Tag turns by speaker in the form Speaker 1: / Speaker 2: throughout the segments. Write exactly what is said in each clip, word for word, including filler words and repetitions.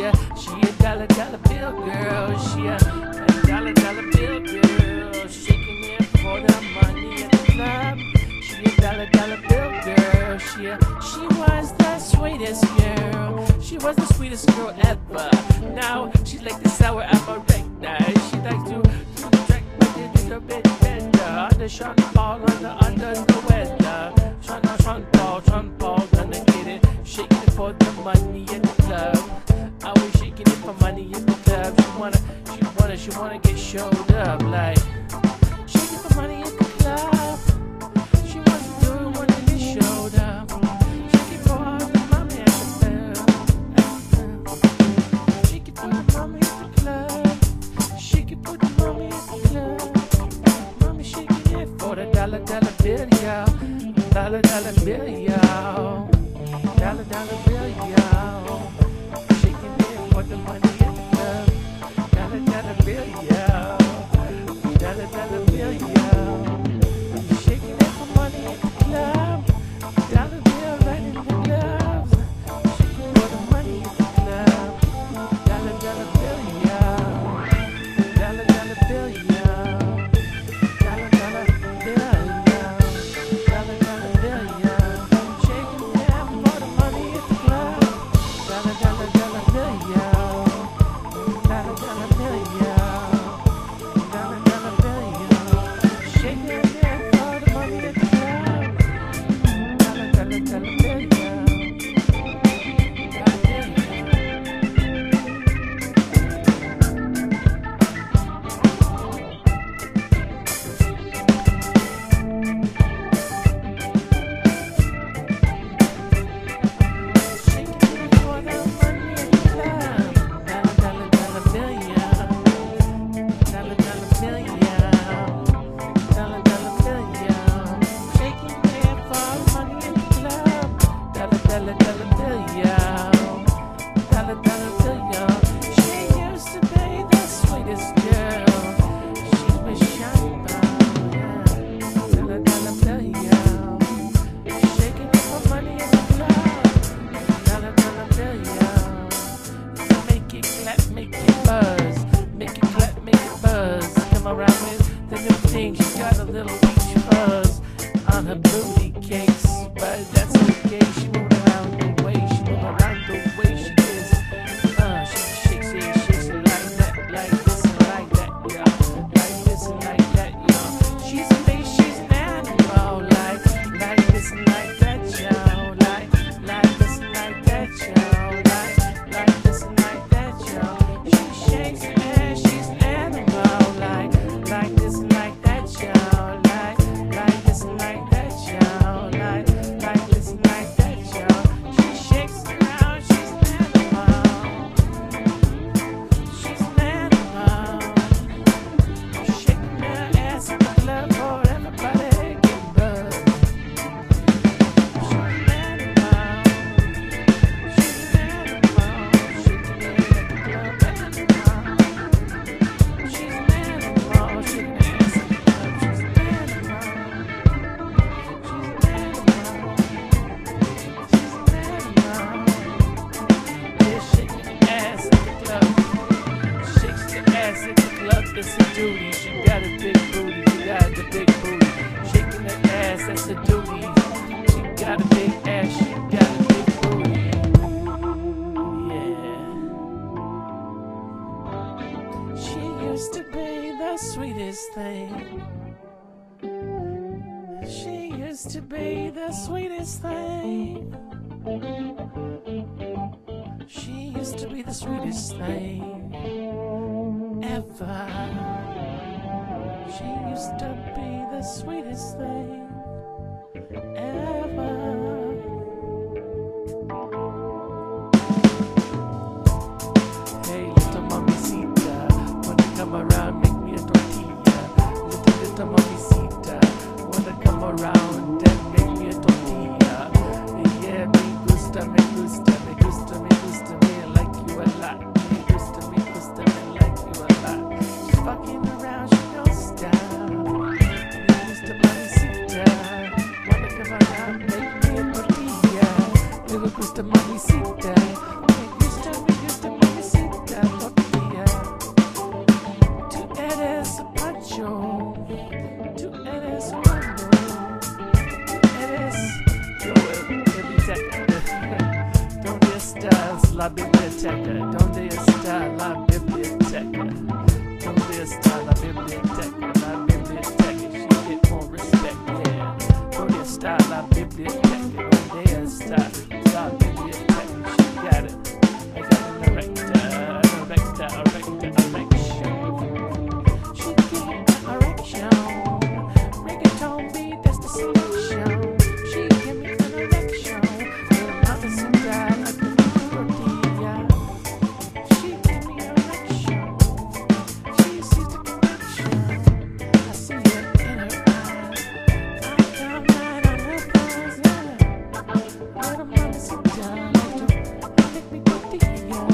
Speaker 1: a, she a dollar dollar bill girl. She a, a dollar dollar bill girl. Shaking it for the money at the club. She a dollar dollar bill girl. She a, she was the sweetest girl. She was the sweetest girl ever. Now she's like the sour apple rector. She likes to do the track with it a little bit better. Under Sean Paul, under under the weather. Sean Sean Paul, Sean Paul, gonna get it. Shaking it for the money at the club. Always shaking it for money at the club. She wanna, she wanna, she wanna get showed up like shaking for money at the club. She wants to do it when it get showed up. Shaking for all the money at the club. Shaking for the mommy at the club. Shaking for the mommy at the club. Mommy shaking it for the dollar dollar bill, y'all. Dollar dollar bill, y'all. Dollar dollar bill, y'all. Shaking it for the money at the club. Dollar dollar bill, y'all. Dollar dollar bill, y'all. Shaking it for money at the club. Dollar bill right in the gloves. Shaking for the money at the club. Dollar dollar bill, y'all. Dollar dollar bill, y'all. Dollar dollar bill, y'all. Dollar dollar bill, y'all. Shaking it for the money at the club. Dollar dollar dollar bill, y'all. Dollar dollar bill, y'all. Dollar dollar bill, y'all. Shaking it for the money at the club. Dollar dollar dollar bill, y'all. Dollar bill, y'all. She got a little peach fuzz on her booty cakes, but that's okay. She moved around the way, she moved around the way she is. Uh, she shakes it, shakes it like that, like this and like that, yeah. Like this and like that, yeah. She's a fish, she's an animal, like, like this and like that, yeah. Like, like this and like that, yeah. Like, like this and like that, yeah. She shakes her ass, she's an animal, like, like this and like that. Like, like this and like that, y'all. Like, like this and like that, y'all. She shakes around, she's an animal. She's an animal. Shaking her ass in the club for everybody getting buzzed. She's an animal. She's an animal. Shaking it at the club, animal. She's an animal. Shaking her ass in the club. She's an it's a duty, she got a big booty, she got the big booty. Shaking her ass, that's a duty. She got a big ass, she got a big booty. Yeah. She used to be the sweetest thing. She used to be the sweetest thing. She used to be the sweetest thing ever. She used to be the sweetest thing ever. Hey, little mamacita, wanna come around, make me a tortilla. Little, little mamacita, wanna come around and make me a tortilla. Yeah, me gusta, me gusta, me gusta, me gusta, me I like you a lot. Me gusta, me gusta, me like you a lot. She's fucking around, she don't stop. Me gusta, mamacita. biblioteca, donde está la biblioteca? Donde está la biblioteca? La biblioteca, she get more respect, yeah. Donde está la biblioteca? Donde está la biblioteca? She got it. I got an erector, an erector, erector, erection. She get an erection. Reggaeton beat, that's the selection. She give me an erection. Little mama sit down like a tortilla. She give me an erection. She sees the connection. I see it in her eyes. I come right on her thighs, yeah. Little mama sit down like to make me tortilla.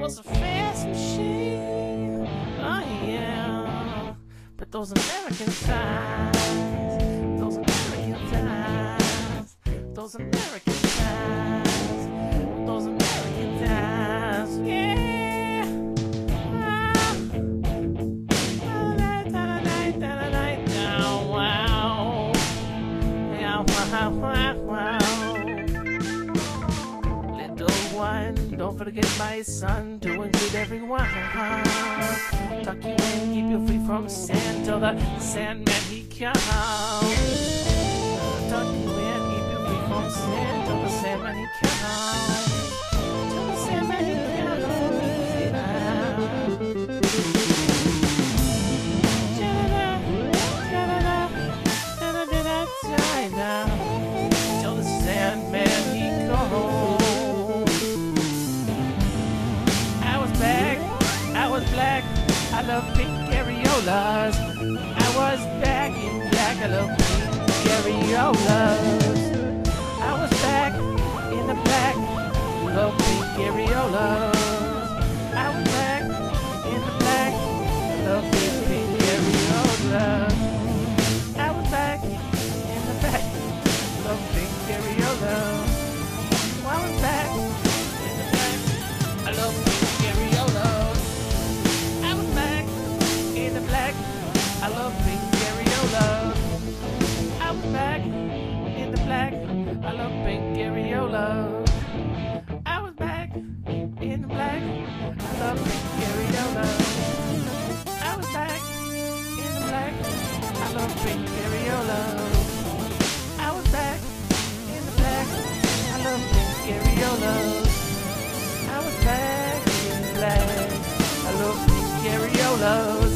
Speaker 1: was a fast machine. Oh yeah. But those American thighs, those American thighs, those American thighs, those American thighs, yeah. Ah. Wow. Yeah, wow, wow, wow. Don't forget, my son, to include everyone. Tuck you in, keep you free from sand till the Sandman he comes. Tuck you in, keep you free from sand till the Sandman he comes. Till the Sandman he comes. Till the Sandman he comes. I was black, I love pink areolas. I was back in black, I love pink areolas. I was back in the black, love pink areolas. I was back in the black, love pink, pink areolas. I was back in the black, love pink areolas. I was back in the black, I love pink areolas. Black, I love pink areolas. I was back in the black, I love pink areolas. I was back in the black, I love pink areolas. I was back in the black, I love pink areolas. I was back in the black, I love pink areolas. I was back in the black, I love pink areolas.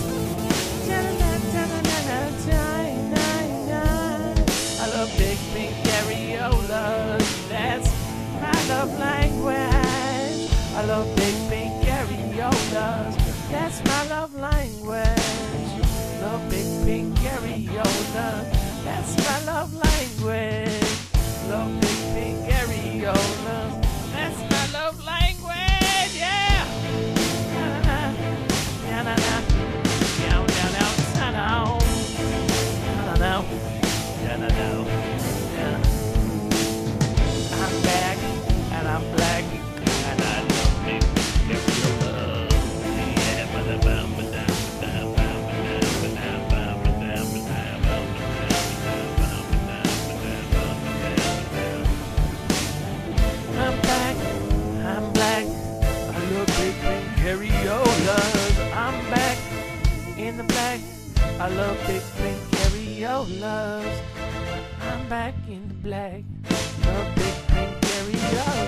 Speaker 1: I love big pink areolas. That's my love language. I love big pink areolas. That's my love language. Love big pink areolas. That's my love language. Love big pink areolas. That's my love language. Yeah. Na na na na na. Down down down down. Na na. Yeah, no, no. Yeah. I'm back and I'm black and I love pink areolas. Yeah, ba da ba ba da ba ba ba ba da ba ba da ba da ba I'm back, I'm black. I love big pink areolas. I'm back in the black. I love big pink areolas. I'm back in the black, love big pink areolas.